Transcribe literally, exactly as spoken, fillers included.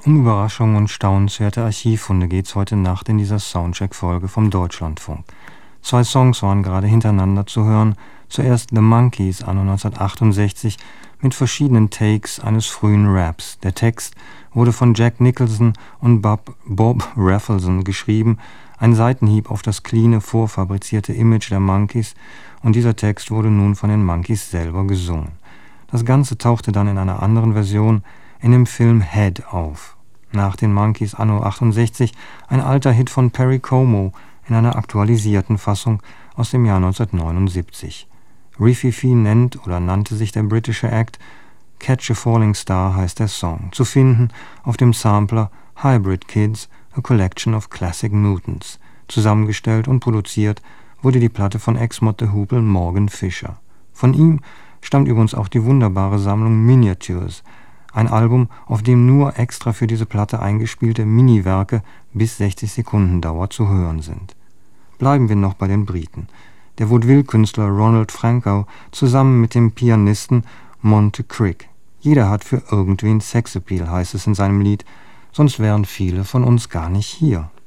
Um Überraschungen und staunenswerte Archivfunde geht's heute Nacht in dieser Soundcheck-Folge vom Deutschlandfunk. Zwei Songs waren gerade hintereinander zu hören. Zuerst The Monkees anno neunzehnhundertachtundsechzig mit verschiedenen Takes eines frühen Raps. Der Text wurde von Jack Nicholson und Bob, Bob Rafelson geschrieben, ein Seitenhieb auf das cleane, vorfabrizierte Image der Monkees, und dieser Text wurde nun von den Monkees selber gesungen. Das Ganze tauchte dann in einer anderen Version in dem Film Head auf. Nach den Monkees anno achtundsechzig ein alter Hit von Perry Como in einer aktualisierten Fassung aus dem Jahr neunzehnhundertneunundsiebzig. Rififi nennt oder nannte sich der britische Act, Catch a Falling Star heißt der Song, zu finden auf dem Sampler Hybrid Kids, a Collection of Classic Mutants. Zusammengestellt und produziert wurde die Platte von Ex-Mod the Hoople Morgan Fisher. Von ihm stammt übrigens auch die wunderbare Sammlung Miniatures, ein Album, auf dem nur extra für diese Platte eingespielte Mini-Werke bis sechzig Sekunden Dauer zu hören sind. Bleiben wir noch bei den Briten. Der Vaudeville-Künstler Ronald Franco zusammen mit dem Pianisten Monte Crick. Jeder hat für irgendwen Sexappeal, heißt es in seinem Lied, sonst wären viele von uns gar nicht hier.